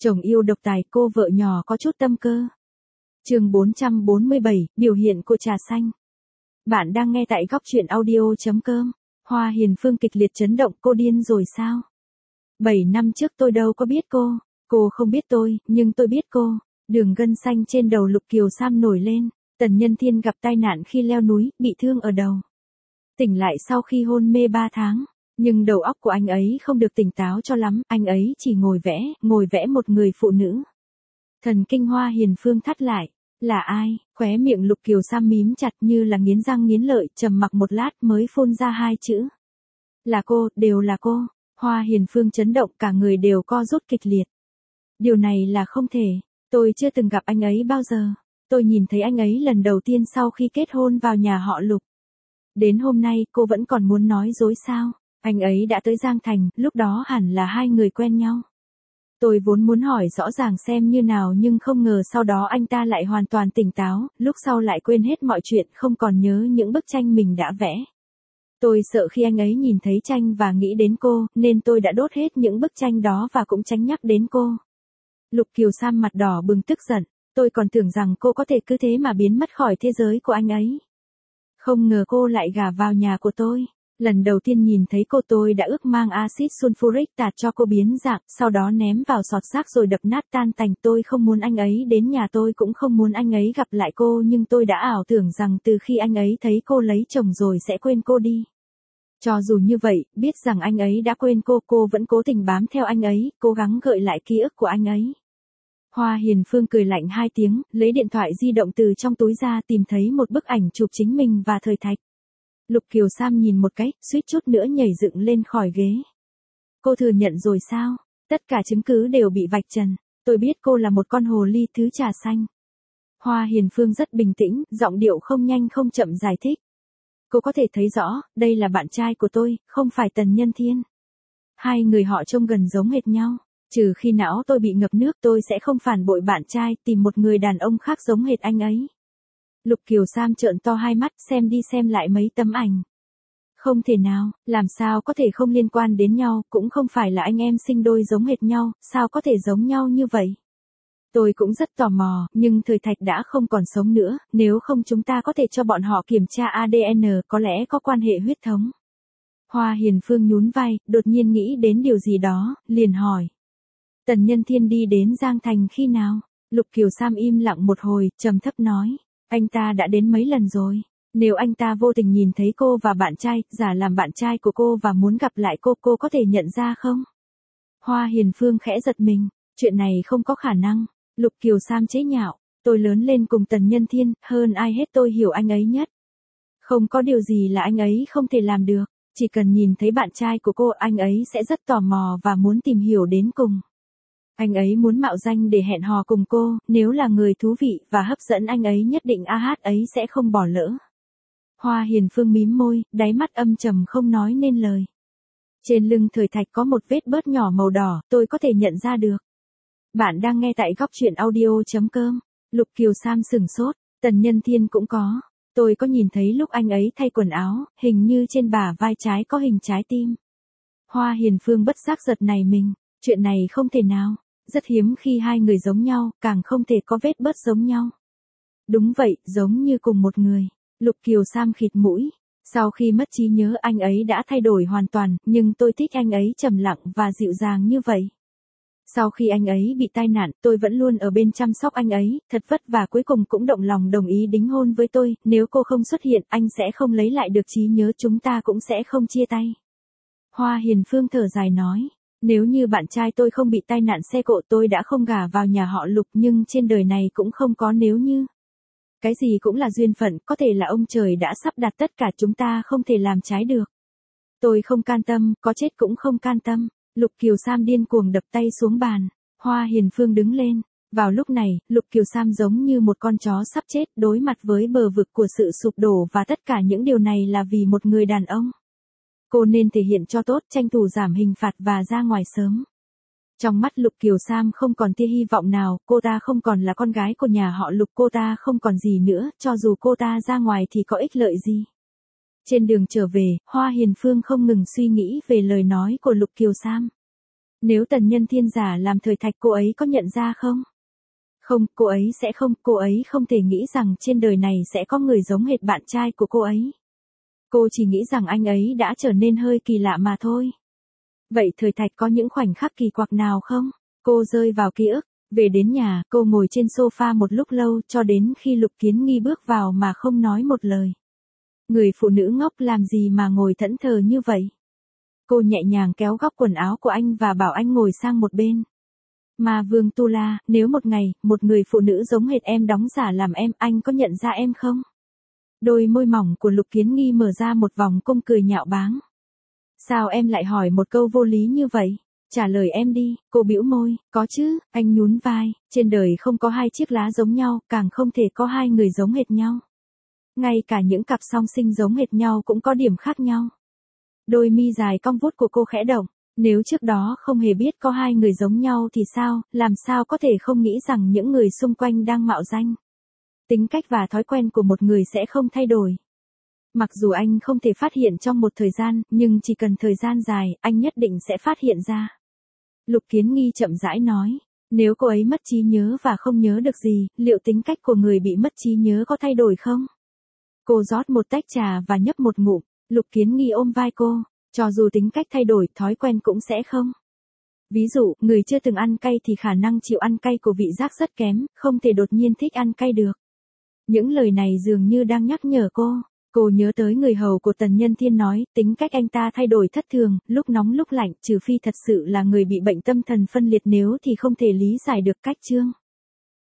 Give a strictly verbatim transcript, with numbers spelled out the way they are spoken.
Chồng yêu độc tài, cô vợ nhỏ có chút tâm cơ. Chương bốn trăm bốn mươi bảy, biểu hiện của trà xanh. Bạn đang nghe tại góc truyện audio.com. Hoa Hiền Phương kịch liệt chấn động, cô điên rồi sao? bảy năm trước tôi đâu có biết cô, cô không biết tôi, nhưng tôi biết cô. Đường gân xanh trên đầu Lục Kiều Sam nổi lên, Tần Nhân Thiên gặp tai nạn khi leo núi, bị thương ở đầu. Tỉnh lại sau khi hôn mê ba tháng, nhưng đầu óc của anh ấy không được tỉnh táo cho lắm, anh ấy chỉ ngồi vẽ, ngồi vẽ một người phụ nữ. Thần kinh Hoa Hiền Phương thắt lại, là ai? Khóe miệng Lục Kiều Sam mím chặt như là nghiến răng nghiến lợi, trầm mặc một lát mới phun ra hai chữ. Là cô, đều là cô. Hoa Hiền Phương chấn động, cả người đều co rút kịch liệt. Điều này là không thể, tôi chưa từng gặp anh ấy bao giờ. Tôi nhìn thấy anh ấy lần đầu tiên sau khi kết hôn vào nhà họ Lục. Đến hôm nay cô vẫn còn muốn nói dối sao? Anh ấy đã tới Giang Thành, lúc đó hẳn là hai người quen nhau. Tôi vốn muốn hỏi rõ ràng xem như nào nhưng không ngờ sau đó anh ta lại hoàn toàn tỉnh táo, lúc sau lại quên hết mọi chuyện, không còn nhớ những bức tranh mình đã vẽ. Tôi sợ khi anh ấy nhìn thấy tranh và nghĩ đến cô, nên tôi đã đốt hết những bức tranh đó và cũng tránh nhắc đến cô. Lục Kiều Sam mặt đỏ bừng tức giận, tôi còn tưởng rằng cô có thể cứ thế mà biến mất khỏi thế giới của anh ấy. Không ngờ cô lại gả vào nhà của tôi. Lần đầu tiên nhìn thấy cô tôi đã ước mang axit sulfuric tạt cho cô biến dạng, sau đó ném vào sọt rác rồi đập nát tan tành. Tôi không muốn anh ấy đến nhà tôi, cũng không muốn anh ấy gặp lại cô, nhưng tôi đã ảo tưởng rằng từ khi anh ấy thấy cô lấy chồng rồi sẽ quên cô đi. Cho dù như vậy, biết rằng anh ấy đã quên cô, cô vẫn cố tình bám theo anh ấy, cố gắng gợi lại ký ức của anh ấy. Hoa Hiền Phương cười lạnh hai tiếng, lấy điện thoại di động từ trong túi ra, tìm thấy một bức ảnh chụp chính mình và Thời Thạch. Lục Kiều Sam nhìn một cái, suýt chút nữa nhảy dựng lên khỏi ghế. Cô thừa nhận rồi sao? Tất cả chứng cứ đều bị vạch trần. Tôi biết cô là một con hồ ly thứ trà xanh. Hoa Hiền Phương rất bình tĩnh, giọng điệu không nhanh không chậm giải thích. Cô có thể thấy rõ, đây là bạn trai của tôi, không phải Tần Nhân Thiên. Hai người họ trông gần giống hệt nhau. Trừ khi não tôi bị ngập nước, tôi sẽ không phản bội bạn trai, tìm một người đàn ông khác giống hệt anh ấy. Lục Kiều Sam trợn to hai mắt, xem đi xem lại mấy tấm ảnh. Không thể nào, làm sao có thể không liên quan đến nhau, cũng không phải là anh em sinh đôi giống hệt nhau, sao có thể giống nhau như vậy? Tôi cũng rất tò mò, nhưng Thời Thạch đã không còn sống nữa, nếu không chúng ta có thể cho bọn họ kiểm tra a đê en, có lẽ có quan hệ huyết thống. Hoa Hiền Phương nhún vai, đột nhiên nghĩ đến điều gì đó, liền hỏi. Tần Nhân Thiên đi đến Giang Thành khi nào? Lục Kiều Sam im lặng một hồi, trầm thấp nói. Anh ta đã đến mấy lần rồi. Nếu anh ta vô tình nhìn thấy cô và bạn trai, giả làm bạn trai của cô và muốn gặp lại cô, cô có thể nhận ra không? Hoa Hiền Phương khẽ giật mình. Chuyện này không có khả năng. Lục Kiều Sam chế nhạo. Tôi lớn lên cùng Tần Nhân Thiên, hơn ai hết tôi hiểu anh ấy nhất. Không có điều gì là anh ấy không thể làm được. Chỉ cần nhìn thấy bạn trai của cô, anh ấy sẽ rất tò mò và muốn tìm hiểu đến cùng. Anh ấy muốn mạo danh để hẹn hò cùng cô, nếu là người thú vị và hấp dẫn anh ấy nhất định a hát ấy sẽ không bỏ lỡ. Hoa Hiền Phương mím môi, đáy mắt âm trầm không nói nên lời. Trên lưng Thời Thạch có một vết bớt nhỏ màu đỏ, tôi có thể nhận ra được. Bạn đang nghe tại góc truyện audio.com. Lục Kiều Sam sừng sốt, Tần Nhân Thiên cũng có. Tôi có nhìn thấy lúc anh ấy thay quần áo, hình như trên bả vai trái có hình trái tim. Hoa Hiền Phương bất giác giật nảy mình, chuyện này không thể nào. Rất hiếm khi hai người giống nhau, càng không thể có vết bớt giống nhau. Đúng vậy, giống như cùng một người. Lục Kiều Sam khịt mũi. Sau khi mất trí nhớ anh ấy đã thay đổi hoàn toàn, nhưng tôi thích anh ấy trầm lặng và dịu dàng như vậy. Sau khi anh ấy bị tai nạn, tôi vẫn luôn ở bên chăm sóc anh ấy, thật vất vả cuối cùng cũng động lòng đồng ý đính hôn với tôi, nếu cô không xuất hiện, anh sẽ không lấy lại được trí nhớ, chúng ta cũng sẽ không chia tay. Hoa Hiền Phương thở dài nói. Nếu như bạn trai tôi không bị tai nạn xe cộ tôi đã không gả vào nhà họ Lục, nhưng trên đời này cũng không có nếu như. Cái gì cũng là duyên phận, có thể là ông trời đã sắp đặt tất cả, chúng ta không thể làm trái được. Tôi không can tâm, có chết cũng không can tâm. Lục Kiều Sam điên cuồng đập tay xuống bàn. Hoa Hiền Phương đứng lên. Vào lúc này, Lục Kiều Sam giống như một con chó sắp chết, đối mặt với bờ vực của sự sụp đổ, và tất cả những điều này là vì một người đàn ông. Cô nên thể hiện cho tốt, tranh thủ giảm hình phạt và ra ngoài sớm. Trong mắt Lục Kiều Sam không còn tia hy vọng nào, cô ta không còn là con gái của nhà họ Lục, cô ta không còn gì nữa, cho dù cô ta ra ngoài thì có ích lợi gì. Trên đường trở về, Hoa Hiền Phương không ngừng suy nghĩ về lời nói của Lục Kiều Sam. Nếu Tần Nhân Thiên giả làm thời thạch cô ấy có nhận ra không? Không, cô ấy sẽ không, cô ấy không thể nghĩ rằng trên đời này sẽ có người giống hệt bạn trai của cô ấy. Cô chỉ nghĩ rằng anh ấy đã trở nên hơi kỳ lạ mà thôi. Vậy thời thạch có những khoảnh khắc kỳ quặc nào không? Cô rơi vào ký ức. Về đến nhà, cô ngồi trên sofa một lúc lâu cho đến khi Lục Kiến Nghi bước vào mà không nói một lời. Người phụ nữ ngốc làm gì mà ngồi thẫn thờ như vậy? Cô nhẹ nhàng kéo góc quần áo của anh và bảo anh ngồi sang một bên. Mà Vương Tu La, nếu một ngày, một người phụ nữ giống hệt em đóng giả làm em, anh có nhận ra em không? Đôi môi mỏng của Lục Kiến Nghi mở ra một vòng cung cười nhạo báng. Sao em lại hỏi một câu vô lý như vậy? Trả lời em đi, cô bĩu môi, có chứ, anh nhún vai, trên đời không có hai chiếc lá giống nhau, càng không thể có hai người giống hệt nhau. Ngay cả những cặp song sinh giống hệt nhau cũng có điểm khác nhau. Đôi mi dài cong vút của cô khẽ động, nếu trước đó không hề biết có hai người giống nhau thì sao, làm sao có thể không nghĩ rằng những người xung quanh đang mạo danh. Tính cách và thói quen của một người sẽ không thay đổi. Mặc dù anh không thể phát hiện trong một thời gian, nhưng chỉ cần thời gian dài, anh nhất định sẽ phát hiện ra. Lục Kiến Nghi chậm rãi nói, nếu cô ấy mất trí nhớ và không nhớ được gì, liệu tính cách của người bị mất trí nhớ có thay đổi không? Cô rót một tách trà và nhấp một ngụm, Lục Kiến Nghi ôm vai cô, cho dù tính cách thay đổi, thói quen cũng sẽ không. Ví dụ, người chưa từng ăn cay thì khả năng chịu ăn cay của vị giác rất kém, không thể đột nhiên thích ăn cay được. Những lời này dường như đang nhắc nhở cô. Cô nhớ tới người hầu của Tần Nhân Thiên nói, tính cách anh ta thay đổi thất thường, lúc nóng lúc lạnh, trừ phi thật sự là người bị bệnh tâm thần phân liệt, nếu thì không thể lý giải được cách chương.